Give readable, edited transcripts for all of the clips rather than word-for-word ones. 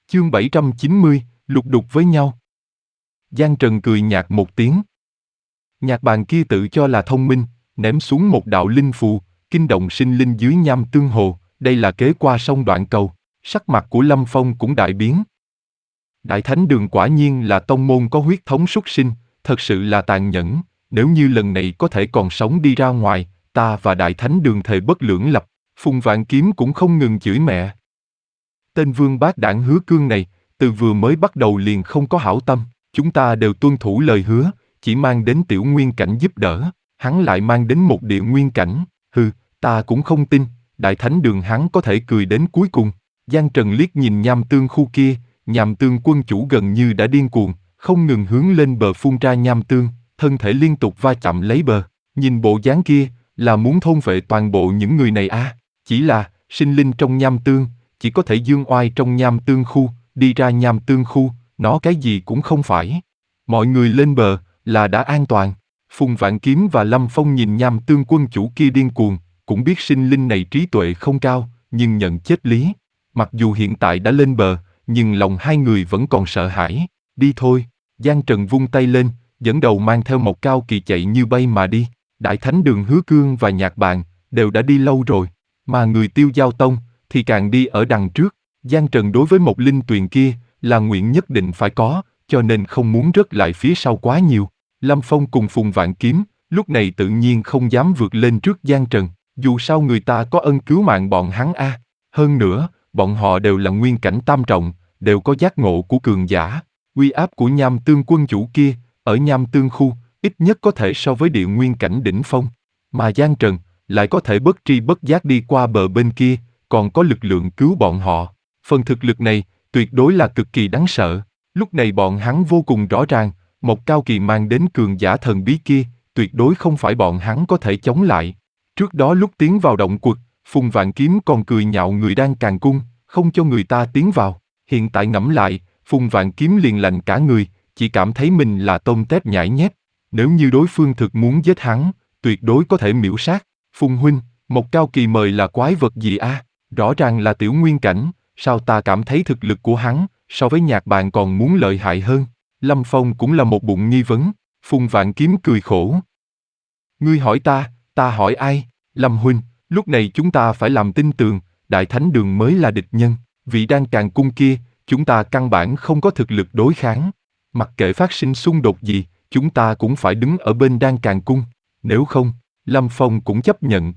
Chương 790, lục đục với nhau. Giang Trần cười nhạt một tiếng. Nhạc bàn kia tự cho là thông minh, ném xuống một đạo linh phù, kinh động sinh linh dưới Nham Tương Hồ, đây là kế qua sông đoạn cầu. Sắc mặt của Lâm Phong cũng đại biến. Đại Thánh Đường quả nhiên là tông môn có huyết thống súc sinh, thật sự là tàn nhẫn, nếu như lần này có thể còn sống đi ra ngoài, ta và Đại Thánh Đường thề bất lưỡng lập. Phùng Vạn Kiếm cũng không ngừng chửi mẹ. Tên vương bát đảng Hứa Cương này, từ vừa mới bắt đầu liền không có hảo tâm, chúng ta đều tuân thủ lời hứa, chỉ mang đến tiểu nguyên cảnh giúp đỡ, hắn lại mang đến một địa nguyên cảnh, ta cũng không tin, Đại Thánh Đường hắn có thể cười đến cuối cùng. Giang Trần liếc nhìn Nham Tương khu kia, Nham Tương quân chủ gần như đã điên cuồng, không ngừng hướng lên bờ phun ra nham tương, thân thể liên tục va chạm lấy bờ, nhìn bộ dáng kia, là muốn thôn phệ toàn bộ những người này à, chỉ là, sinh linh trong nham tương, chỉ có thể dương oai trong nham tương khu, đi ra nham tương khu, nó cái gì cũng không phải. Mọi người lên bờ, là đã an toàn. Phùng Vạn Kiếm và Lâm Phong nhìn nham tương quân chủ kia điên cuồng, cũng biết sinh linh này trí tuệ không cao, nhưng nhận chết lý. Mặc dù hiện tại đã lên bờ, nhưng lòng hai người vẫn còn sợ hãi. Đi thôi, Giang Trần vung tay lên, dẫn đầu mang theo một cao kỳ chạy như bay mà đi. Đại Thánh Đường Hứa Cương và Nhạc Bàn đều đã đi lâu rồi, mà người Tiêu Giao Tông thì càng đi ở đằng trước. Giang Trần đối với một linh tuyền kia là nguyện nhất định phải có, cho nên không muốn rớt lại phía sau quá nhiều. Lâm Phong cùng Phùng Vạn Kiếm lúc này tự nhiên không dám vượt lên trước Giang Trần, dù sao người ta có ân cứu mạng bọn hắn a. Hơn nữa, bọn họ đều là nguyên cảnh tam trọng, đều có giác ngộ của cường giả. Uy áp của Nham Tương quân chủ kia, ở Nham Tương khu, ít nhất có thể so với địa nguyên cảnh đỉnh phong. Mà Giang Trần, lại có thể bất tri bất giác đi qua bờ bên kia, còn có lực lượng cứu bọn họ. Phần thực lực này, tuyệt đối là cực kỳ đáng sợ. Lúc này bọn hắn vô cùng rõ ràng, một cao kỳ mang đến cường giả thần bí kia, tuyệt đối không phải bọn hắn có thể chống lại. Trước đó lúc tiến vào động quật, Phùng Vạn Kiếm còn cười nhạo người đang càn cung, không cho người ta tiến vào. Hiện tại ngẫm lại, Phùng Vạn Kiếm liền lạnh cả người, chỉ cảm thấy mình là tôm tép nhãi nhép. Nếu như đối phương thực muốn giết hắn, tuyệt đối có thể miễu sát. Phùng huynh, một cao kỳ mời là quái vật gì a? Rõ ràng là tiểu nguyên cảnh, sao ta cảm thấy thực lực của hắn, so với Nhạc Bàn còn muốn lợi hại hơn? Lâm Phong cũng là một bụng nghi vấn. Phùng Vạn Kiếm cười khổ. Ngươi hỏi ta hỏi ai? Lâm huynh, lúc này chúng ta phải làm tin tường, Đại Thánh Đường mới là địch nhân, vị Đan Càn Cung kia, chúng ta căn bản không có thực lực đối kháng. Mặc kệ phát sinh xung đột gì, chúng ta cũng phải đứng ở bên Đan Càn Cung, nếu không, Lâm Phong cũng chấp nhận.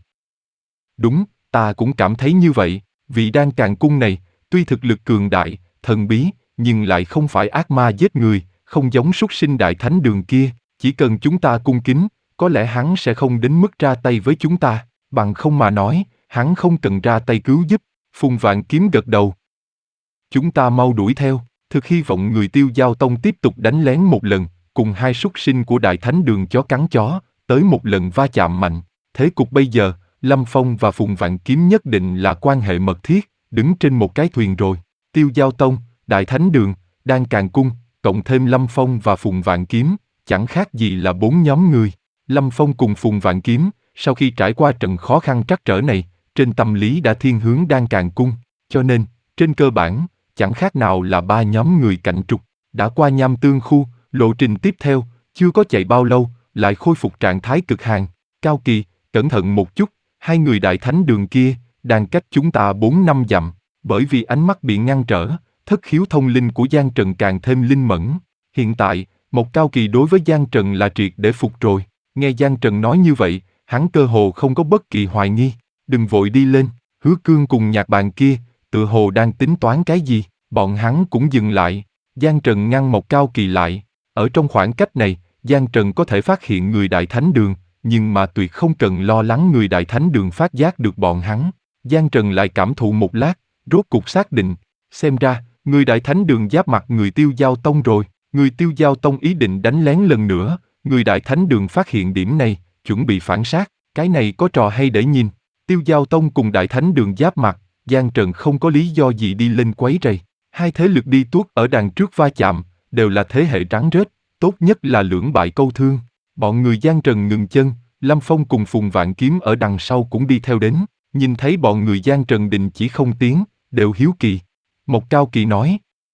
Đúng, ta cũng cảm thấy như vậy, vị Đan Càn Cung này, tuy thực lực cường đại, thần bí, nhưng lại không phải ác ma giết người, không giống súc sinh Đại Thánh Đường kia, chỉ cần chúng ta cung kính, có lẽ hắn sẽ không đến mức ra tay với chúng ta, bằng không mà nói, hắn không cần ra tay cứu giúp. Phùng Vạn Kiếm gật đầu. Chúng ta mau đuổi theo, thực hy vọng người Tiêu Giao Tông tiếp tục đánh lén một lần, cùng hai súc sinh của Đại Thánh Đường chó cắn chó, tới một lần va chạm mạnh. Thế cục bây giờ, Lâm Phong và Phùng Vạn Kiếm nhất định là quan hệ mật thiết, đứng trên một cái thuyền rồi. Tiêu Giao Tông, Đại Thánh Đường, Đan Càn Cung, cộng thêm Lâm Phong và Phùng Vạn Kiếm, chẳng khác gì là 4 nhóm người. Lâm Phong cùng Phùng Vạn Kiếm, sau khi trải qua trận khó khăn trắc trở này, trên tâm lý đã thiên hướng Đan Càn Cung, cho nên, trên cơ bản, chẳng khác nào là 3 nhóm người cạnh trục. Đã qua Nham Tương khu, lộ trình tiếp theo, chưa có chạy bao lâu, lại khôi phục trạng thái cực hàn. Cao Kỳ, cẩn thận một chút, hai người Đại Thánh Đường kia, đang cách chúng ta 4 năm dặm, bởi vì ánh mắt bị ngăn trở, thất khiếu thông linh của Giang Trần càng thêm linh mẫn. Hiện tại, một Cao Kỳ đối với Giang Trần là triệt để phục rồi. Nghe Giang Trần nói như vậy, hắn cơ hồ không có bất kỳ hoài nghi. Đừng vội đi lên, Hứa Cương cùng Nhạc Bàn kia, tựa hồ đang tính toán cái gì, bọn hắn cũng dừng lại. Giang Trần ngăn một Cao Kỳ lại. Ở trong khoảng cách này, Giang Trần có thể phát hiện người Đại Thánh Đường, nhưng mà tuyệt không cần lo lắng người Đại Thánh Đường phát giác được bọn hắn. Giang Trần lại cảm thụ một lát, rốt cục xác định, xem ra, người Đại Thánh Đường giáp mặt người Tiêu Giao Tông rồi. Người Tiêu Giao Tông ý định đánh lén lần nữa, người Đại Thánh Đường phát hiện điểm này, chuẩn bị phản sát, cái này có trò hay để nhìn. Tiêu Giao Tông cùng Đại Thánh Đường giáp mặt, Giang Trần không có lý do gì đi lên quấy rầy. Hai thế lực đi tuốt ở đằng trước va chạm, đều là thế hệ rắn rết, tốt nhất là lưỡng bại câu thương. Bọn người Giang Trần ngừng chân, Lâm Phong cùng Phùng Vạn Kiếm ở đằng sau cũng đi theo đến, nhìn thấy bọn người Giang Trần đình chỉ không tiến, đều hiếu kỳ. Một Cao Kỳ nói,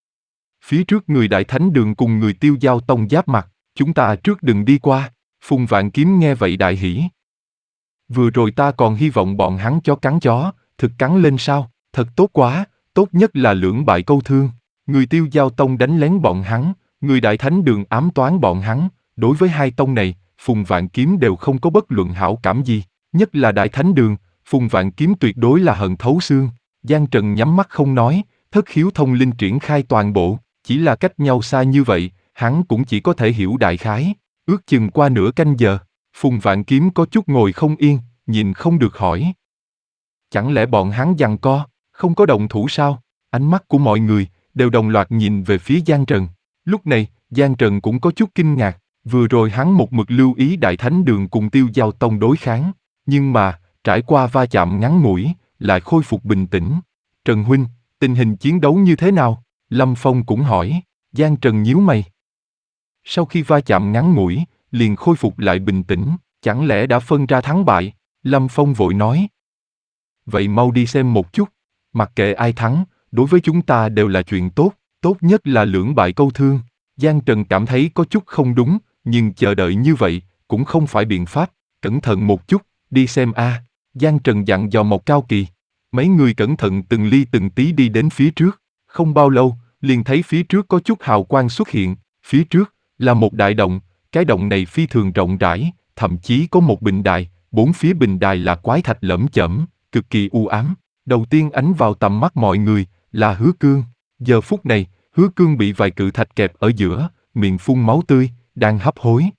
Phía trước người Đại Thánh Đường cùng người Tiêu Giao Tông giáp mặt, chúng ta trước đừng đi qua. Phùng Vạn Kiếm nghe vậy đại hỉ. Vừa rồi ta còn hy vọng bọn hắn chó cắn chó, thực cắn lên sao, thật tốt quá, tốt nhất là lưỡng bại câu thương. Người Tiêu Giao Tông đánh lén bọn hắn, người Đại Thánh Đường ám toán bọn hắn, đối với hai tông này, Phùng Vạn Kiếm đều không có bất luận hảo cảm gì, nhất là Đại Thánh Đường, Phùng Vạn Kiếm tuyệt đối là hận thấu xương. Giang Trần nhắm mắt không nói, thất khiếu thông linh triển khai toàn bộ, chỉ là cách nhau xa như vậy, hắn cũng chỉ có thể hiểu đại khái. Ước chừng qua nửa canh giờ, Phùng Vạn Kiếm có chút ngồi không yên, nhìn không được hỏi. Chẳng lẽ bọn hắn giằng co, không có động thủ sao? Ánh mắt của mọi người đều đồng loạt nhìn về phía Giang Trần. Lúc này, Giang Trần cũng có chút kinh ngạc, vừa rồi hắn một mực lưu ý Đại Thánh Đường cùng Tiêu Giao Tông đối kháng, nhưng mà, trải qua va chạm ngắn ngủi, lại khôi phục bình tĩnh. Trần huynh, tình hình chiến đấu như thế nào? Lâm Phong cũng hỏi. Giang Trần nhíu mày. Sau khi va chạm ngắn ngủi, liền khôi phục lại bình tĩnh, chẳng lẽ đã phân ra thắng bại? Lâm Phong vội nói. Vậy mau đi xem một chút, mặc kệ ai thắng, đối với chúng ta đều là chuyện tốt, tốt nhất là lưỡng bại câu thương. Giang Trần cảm thấy có chút không đúng, nhưng chờ đợi như vậy, cũng không phải biện pháp, cẩn thận một chút, đi xem a. Giang Trần dặn dò Mộc Cao Kỳ. Mấy người cẩn thận từng ly từng tí đi đến phía trước, không bao lâu, liền thấy phía trước có chút hào quang xuất hiện, phía trước là một đại động, cái động này phi thường rộng rãi, thậm chí có một bình đài, bốn phía bình đài là quái thạch lởm chởm, cực kỳ u ám. Đầu tiên ánh vào tầm mắt mọi người là Hứa Cương. Giờ phút này, Hứa Cương bị vài cự thạch kẹp ở giữa, miệng phun máu tươi, đang hấp hối.